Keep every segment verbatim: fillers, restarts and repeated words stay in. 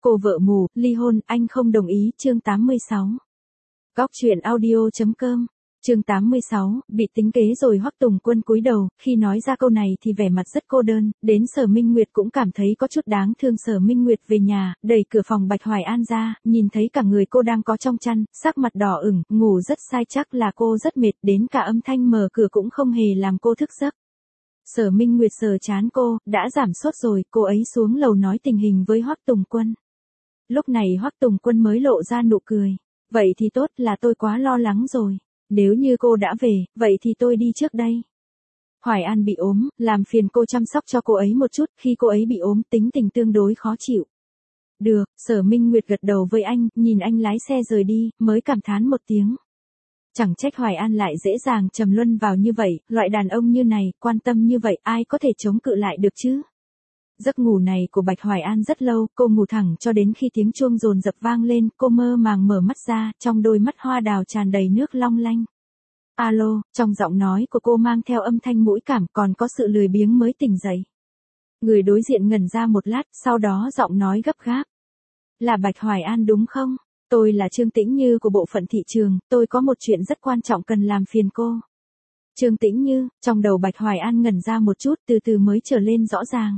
Cô vợ mù, ly hôn, anh không đồng ý, chương tám mươi sáu. Góc truyện audio.com, chương tám mươi sáu, bị tính kế rồi. Hoắc Tùng Quân cúi đầu, khi nói ra câu này thì vẻ mặt rất cô đơn, đến Sở Minh Nguyệt cũng cảm thấy có chút đáng thương. Sở Minh Nguyệt về nhà, đẩy cửa phòng Bạch Hoài An ra, nhìn thấy cả người cô đang có trong chăn, sắc mặt đỏ ửng, ngủ rất sai, chắc là cô rất mệt, đến cả âm thanh mở cửa cũng không hề làm cô thức giấc. Sở Minh Nguyệt sờ trán cô, đã giảm sốt rồi, cô ấy xuống lầu nói tình hình với Hoắc Tùng Quân. Lúc này Hoắc Tùng Quân mới lộ ra nụ cười. Vậy thì tốt, là tôi quá lo lắng rồi. Nếu như cô đã về, vậy thì tôi đi trước đây. Hoài An bị ốm, làm phiền cô chăm sóc cho cô ấy một chút, khi cô ấy bị ốm tính tình tương đối khó chịu. Được, Sở Minh Nguyệt gật đầu với anh, nhìn anh lái xe rời đi, mới cảm thán một tiếng. Chẳng trách Hoài An lại dễ dàng trầm luân vào như vậy, loại đàn ông như này, quan tâm như vậy, ai có thể chống cự lại được chứ? Giấc ngủ này của Bạch Hoài An rất lâu, cô ngủ thẳng cho đến khi tiếng chuông dồn dập vang lên, cô mơ màng mở mắt ra, trong đôi mắt hoa đào tràn đầy nước long lanh. Alo, trong giọng nói của cô mang theo âm thanh mũi cảm, còn có sự lười biếng mới tỉnh dậy. Người đối diện ngẩn ra một lát, sau đó giọng nói gấp gáp. Là Bạch Hoài An đúng không? Tôi là Trương Tĩnh Như của bộ phận thị trường, tôi có một chuyện rất quan trọng cần làm phiền cô. Trương Tĩnh Như, trong đầu Bạch Hoài An ngẩn ra một chút, từ từ mới trở lên rõ ràng.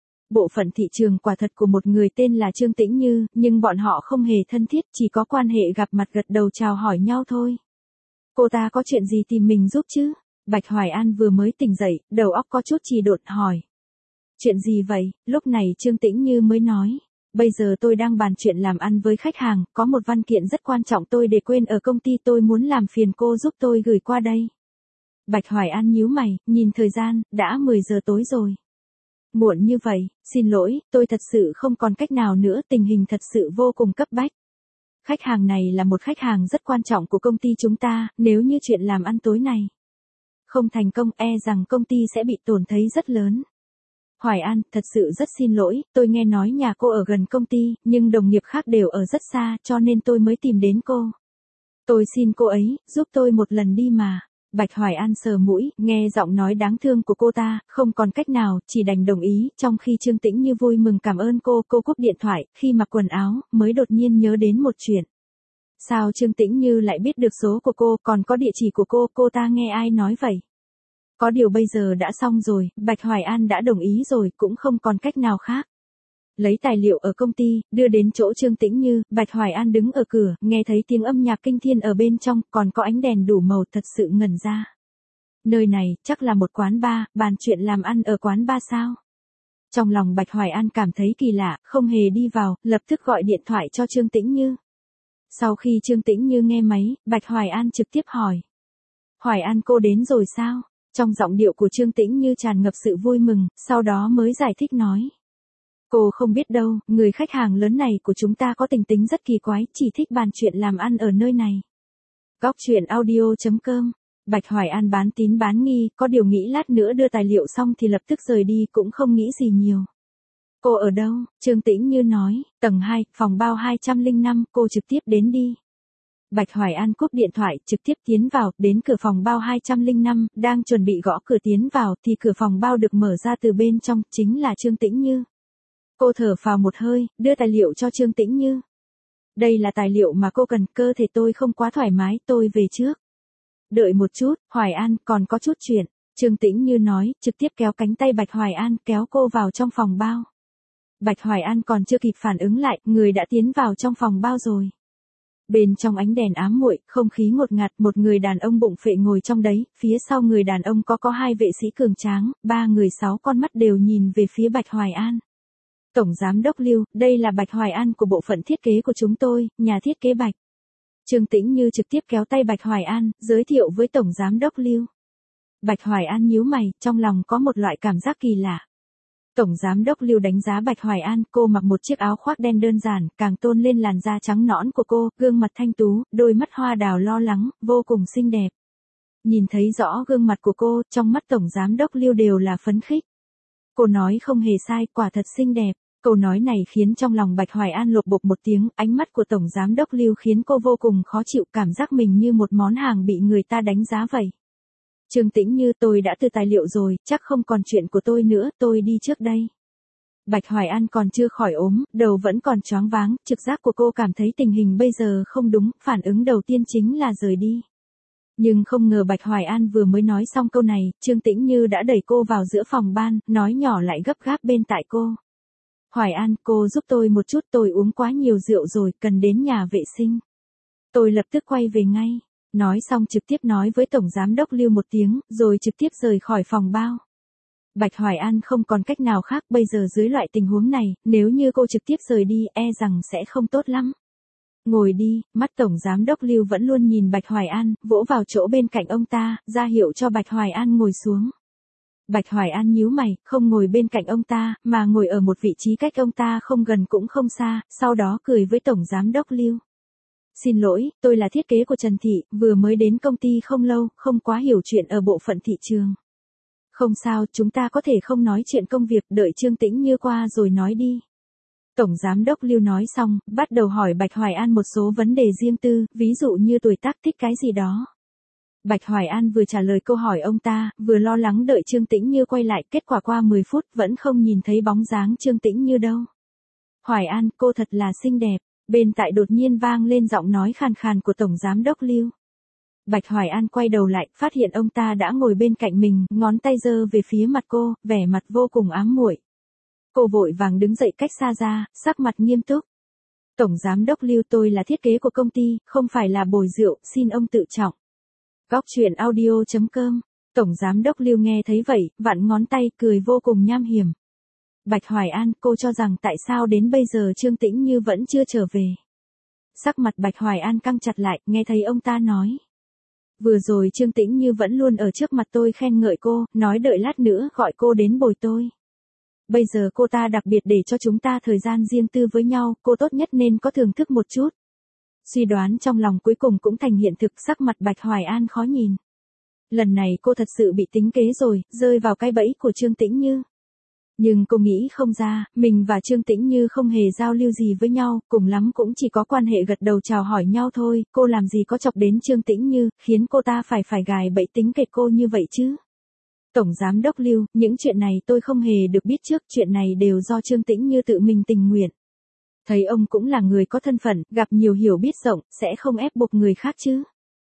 Bộ phận thị trường quả thật của một người tên là Trương Tĩnh Như, nhưng bọn họ không hề thân thiết, chỉ có quan hệ gặp mặt gật đầu chào hỏi nhau thôi. Cô ta có chuyện gì tìm mình giúp chứ? Bạch Hoài An vừa mới tỉnh dậy, đầu óc có chút trì độn hỏi. Chuyện gì vậy? Lúc này Trương Tĩnh Như mới nói. Bây giờ tôi đang bàn chuyện làm ăn với khách hàng, có một văn kiện rất quan trọng tôi để quên ở công ty, tôi muốn làm phiền cô giúp tôi gửi qua đây. Bạch Hoài An nhíu mày, nhìn thời gian, đã mười giờ tối rồi. Muộn như vậy, xin lỗi, tôi thật sự không còn cách nào nữa, tình hình thật sự vô cùng cấp bách. Khách hàng này là một khách hàng rất quan trọng của công ty chúng ta, nếu như chuyện làm ăn tối này không thành công, e rằng công ty sẽ bị tổn thấy rất lớn. Hoài An, thật sự rất xin lỗi, tôi nghe nói nhà cô ở gần công ty, nhưng đồng nghiệp khác đều ở rất xa, cho nên tôi mới tìm đến cô. Tôi xin cô ấy, giúp tôi một lần đi mà. Bạch Hoài An sờ mũi, nghe giọng nói đáng thương của cô ta, không còn cách nào, chỉ đành đồng ý, trong khi Trương Tĩnh Như vui mừng cảm ơn cô, cô cúp điện thoại, khi mặc quần áo, mới đột nhiên nhớ đến một chuyện. Sao Trương Tĩnh Như lại biết được số của cô, còn có địa chỉ của cô, cô ta nghe ai nói vậy? Có điều bây giờ đã xong rồi, Bạch Hoài An đã đồng ý rồi, cũng không còn cách nào khác. Lấy tài liệu ở công ty, đưa đến chỗ Trương Tĩnh Như, Bạch Hoài An đứng ở cửa, nghe thấy tiếng âm nhạc kinh thiên ở bên trong, còn có ánh đèn đủ màu, thật sự ngẩn ra. Nơi này, chắc là một quán bar, bàn chuyện làm ăn ở quán bar sao? Trong lòng Bạch Hoài An cảm thấy kỳ lạ, không hề đi vào, lập tức gọi điện thoại cho Trương Tĩnh Như. Sau khi Trương Tĩnh Như nghe máy, Bạch Hoài An trực tiếp hỏi. Hoài An cô đến rồi sao? Trong giọng điệu của Trương Tĩnh Như tràn ngập sự vui mừng, sau đó mới giải thích nói. Cô không biết đâu, người khách hàng lớn này của chúng ta có tình tính rất kỳ quái, chỉ thích bàn chuyện làm ăn ở nơi này. Góc truyện audio.com, Bạch Hoài An bán tín bán nghi, có điều nghĩ lát nữa đưa tài liệu xong thì lập tức rời đi, cũng không nghĩ gì nhiều. Cô ở đâu? Trương Tĩnh Như nói, tầng hai, phòng bao hai trăm lẻ năm, cô trực tiếp đến đi. Bạch Hoài An cúp điện thoại, trực tiếp tiến vào, đến cửa phòng bao hai trăm lẻ năm, đang chuẩn bị gõ cửa tiến vào, thì cửa phòng bao được mở ra từ bên trong, chính là Trương Tĩnh Như. Cô thở phào một hơi, đưa tài liệu cho Trương Tĩnh Như. Đây là tài liệu mà cô cần, cơ thể tôi không quá thoải mái, tôi về trước. Đợi một chút, Hoài An, còn có chút chuyện. Trương Tĩnh Như nói, trực tiếp kéo cánh tay Bạch Hoài An, kéo cô vào trong phòng bao. Bạch Hoài An còn chưa kịp phản ứng lại, người đã tiến vào trong phòng bao rồi. Bên trong ánh đèn ám muội, không khí ngột ngạt, một người đàn ông bụng phệ ngồi trong đấy, phía sau người đàn ông có có hai vệ sĩ cường tráng, ba người sáu con mắt đều nhìn về phía Bạch Hoài An. Tổng Giám đốc Lưu, đây là Bạch Hoài An của bộ phận thiết kế của chúng tôi, nhà thiết kế Bạch. Trương Tĩnh Như trực tiếp kéo tay Bạch Hoài An, giới thiệu với Tổng Giám đốc Lưu. Bạch Hoài An nhíu mày, trong lòng có một loại cảm giác kỳ lạ. Tổng Giám đốc Lưu đánh giá Bạch Hoài An, cô mặc một chiếc áo khoác đen đơn giản, càng tôn lên làn da trắng nõn của cô, gương mặt thanh tú, đôi mắt hoa đào lo lắng, vô cùng xinh đẹp. Nhìn thấy rõ gương mặt của cô, trong mắt Tổng Giám đốc Lưu đều là phấn khích. Cô nói không hề sai, quả thật xinh đẹp. Câu nói này khiến trong lòng Bạch Hoài An lột bột một tiếng, ánh mắt của Tổng Giám đốc Lưu khiến cô vô cùng khó chịu, cảm giác mình như một món hàng bị người ta đánh giá vậy. Trương Tĩnh Như, tôi đã từ tài liệu rồi, chắc không còn chuyện của tôi nữa, tôi đi trước đây. Bạch Hoài An còn chưa khỏi ốm, đầu vẫn còn choáng váng, trực giác của cô cảm thấy tình hình bây giờ không đúng, phản ứng đầu tiên chính là rời đi. Nhưng không ngờ Bạch Hoài An vừa mới nói xong câu này, Trương Tĩnh Như đã đẩy cô vào giữa phòng ban, nói nhỏ lại gấp gáp bên tai cô. Hoài An, cô giúp tôi một chút, tôi uống quá nhiều rượu rồi, cần đến nhà vệ sinh. Tôi lập tức quay về ngay. Nói xong trực tiếp nói với Tổng Giám đốc Lưu một tiếng, rồi trực tiếp rời khỏi phòng bao. Bạch Hoài An không còn cách nào khác, bây giờ dưới loại tình huống này, nếu như cô trực tiếp rời đi, e rằng sẽ không tốt lắm. Ngồi đi, mắt Tổng Giám đốc Lưu vẫn luôn nhìn Bạch Hoài An, vỗ vào chỗ bên cạnh ông ta, ra hiệu cho Bạch Hoài An ngồi xuống. Bạch Hoài An nhíu mày, không ngồi bên cạnh ông ta, mà ngồi ở một vị trí cách ông ta không gần cũng không xa, sau đó cười với Tổng Giám đốc Lưu. Xin lỗi, tôi là thiết kế của Trần Thị, vừa mới đến công ty không lâu, không quá hiểu chuyện ở bộ phận thị trường. Không sao, chúng ta có thể không nói chuyện công việc, đợi Trương Tĩnh Như qua rồi nói đi. Tổng Giám đốc Lưu nói xong, bắt đầu hỏi Bạch Hoài An một số vấn đề riêng tư, ví dụ như tuổi tác, thích cái gì đó. Bạch Hoài An vừa trả lời câu hỏi ông ta, vừa lo lắng đợi Trương Tĩnh Như quay lại, kết quả qua mười phút vẫn không nhìn thấy bóng dáng Trương Tĩnh Như đâu. Hoài An, cô thật là xinh đẹp. Bên tại đột nhiên vang lên giọng nói khàn khàn của Tổng Giám đốc Lưu. Bạch Hoài An quay đầu lại, phát hiện ông ta đã ngồi bên cạnh mình, ngón tay giơ về phía mặt cô, vẻ mặt vô cùng ám muội. Cô vội vàng đứng dậy cách xa ra, sắc mặt nghiêm túc. Tổng Giám đốc Lưu, tôi là thiết kế của công ty, không phải là bồi rượu, xin ông tự trọng. Góc truyện audio chấm com. Tổng Giám đốc Lưu nghe thấy vậy, vặn ngón tay, cười vô cùng nham hiểm. Bạch Hoài An, cô cho rằng tại sao đến bây giờ Trương Tĩnh Như vẫn chưa trở về. Sắc mặt Bạch Hoài An căng chặt lại, nghe thấy ông ta nói. Vừa rồi Trương Tĩnh Như vẫn luôn ở trước mặt tôi khen ngợi cô, nói đợi lát nữa gọi cô đến bồi tôi. Bây giờ cô ta đặc biệt để cho chúng ta thời gian riêng tư với nhau, cô tốt nhất nên có thưởng thức một chút. Suy đoán trong lòng cuối cùng cũng thành hiện thực, sắc mặt Bạch Hoài An khó nhìn. Lần này cô thật sự bị tính kế rồi, rơi vào cái bẫy của Trương Tĩnh Như. Nhưng cô nghĩ không ra, mình và Trương Tĩnh Như không hề giao lưu gì với nhau, cùng lắm cũng chỉ có quan hệ gật đầu chào hỏi nhau thôi, cô làm gì có chọc đến Trương Tĩnh Như, khiến cô ta phải phải gài bẫy tính kệch cô như vậy chứ. Tổng Giám đốc Lưu, những chuyện này tôi không hề được biết trước, chuyện này đều do Trương Tĩnh Như tự mình tình nguyện. Thấy ông cũng là người có thân phận, gặp nhiều hiểu biết rộng, sẽ không ép buộc người khác chứ.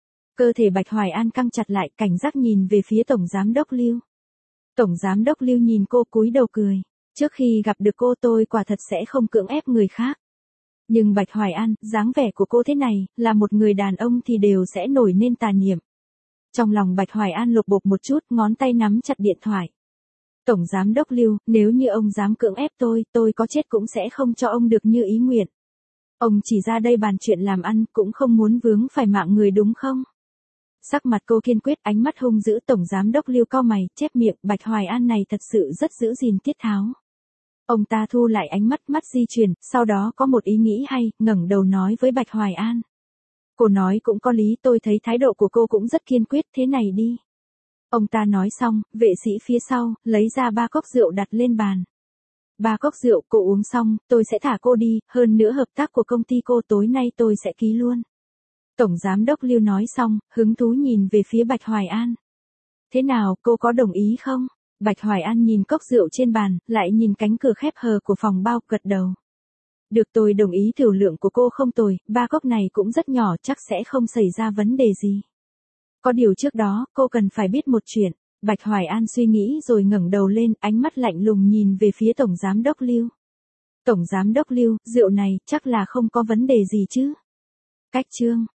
Cơ thể Bạch Hoài An căng chặt lại, cảnh giác nhìn về phía Tổng Giám đốc Lưu. Tổng Giám đốc Lưu nhìn cô cúi đầu cười. Trước khi gặp được cô tôi quả thật sẽ không cưỡng ép người khác. Nhưng Bạch Hoài An, dáng vẻ của cô thế này, là một người đàn ông thì đều sẽ nổi nên tà niệm. Trong lòng Bạch Hoài An lột bột một chút, ngón tay nắm chặt điện thoại. Tổng Giám đốc Lưu, nếu như ông dám cưỡng ép tôi, tôi có chết cũng sẽ không cho ông được như ý nguyện. Ông chỉ ra đây bàn chuyện làm ăn, cũng không muốn vướng phải mạng người đúng không? Sắc mặt cô kiên quyết, ánh mắt hung dữ. Tổng Giám đốc Lưu cau mày, chép miệng, Bạch Hoài An này thật sự rất giữ gìn tiết tháo. Ông ta thu lại ánh mắt, mắt di chuyển, sau đó có một ý nghĩ hay, ngẩng đầu nói với Bạch Hoài An. Cô nói cũng có lý, tôi thấy thái độ của cô cũng rất kiên quyết, thế này đi. Ông ta nói xong, vệ sĩ phía sau, lấy ra ba cốc rượu đặt lên bàn. Ba cốc rượu, cô uống xong, tôi sẽ thả cô đi, hơn nữa hợp tác của công ty cô tối nay tôi sẽ ký luôn. Tổng Giám đốc Lưu nói xong, hứng thú nhìn về phía Bạch Hoài An. Thế nào, cô có đồng ý không? Bạch Hoài An nhìn cốc rượu trên bàn, lại nhìn cánh cửa khép hờ của phòng bao, gật đầu. Được, tôi đồng ý, tiểu lượng của cô không tồi, ba cốc này cũng rất nhỏ, chắc sẽ không xảy ra vấn đề gì. Có điều trước đó, cô cần phải biết một chuyện. Bạch Hoài An suy nghĩ rồi ngẩng đầu lên, ánh mắt lạnh lùng nhìn về phía Tổng Giám đốc Lưu. Tổng Giám đốc Lưu, rượu này, chắc là không có vấn đề gì chứ? Cách chương.